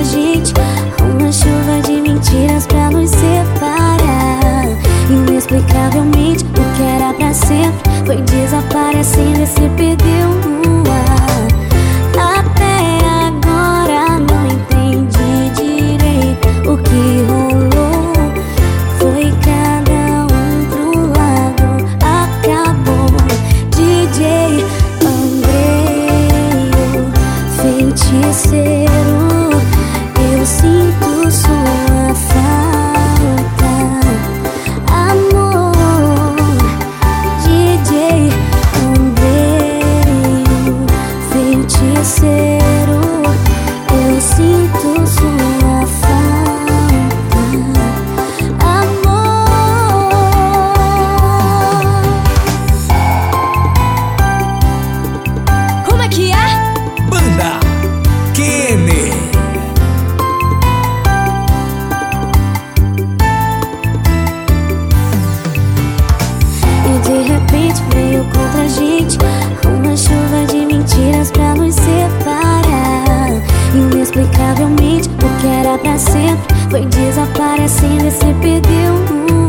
a gente. Uma chuva de mentiras pra nos separar. Inexplicavelmente, o que era pra sempre foi desaparecendo e se perdeu no ar. Até agora não entendi direito o que rolou. Foi cada um pro lado, acabou. DJ Andrei, feiticeiro, eu sinto sua falta, amor. DJ Andrei, feiticeiro, eu sinto sua falta, amor. Como é que é? Banda Kenny. E de repente veio contra a gente uma chuva de mentiras pra nos separar. Inexplicavelmente, o que era pra sempre foi desaparecendo e se perdeu no